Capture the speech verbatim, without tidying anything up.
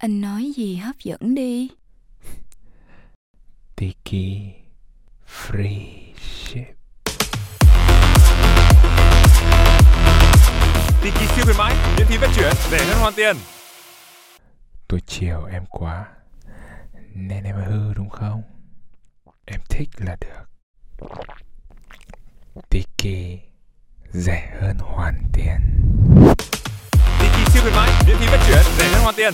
Anh nói gì hấp dẫn đi. Tiki Free Ship. Tiki siêu khuyến mãi, miễn phí vận chuyển, rẻ hơn hoàn tiền. Tôi chiều em quá nên em hư đúng không? Em thích là được. Tiki rẻ hơn hoàn tiền. Tiki siêu khuyến mãi, miễn phí vận chuyển, rẻ hơn hoàn tiền.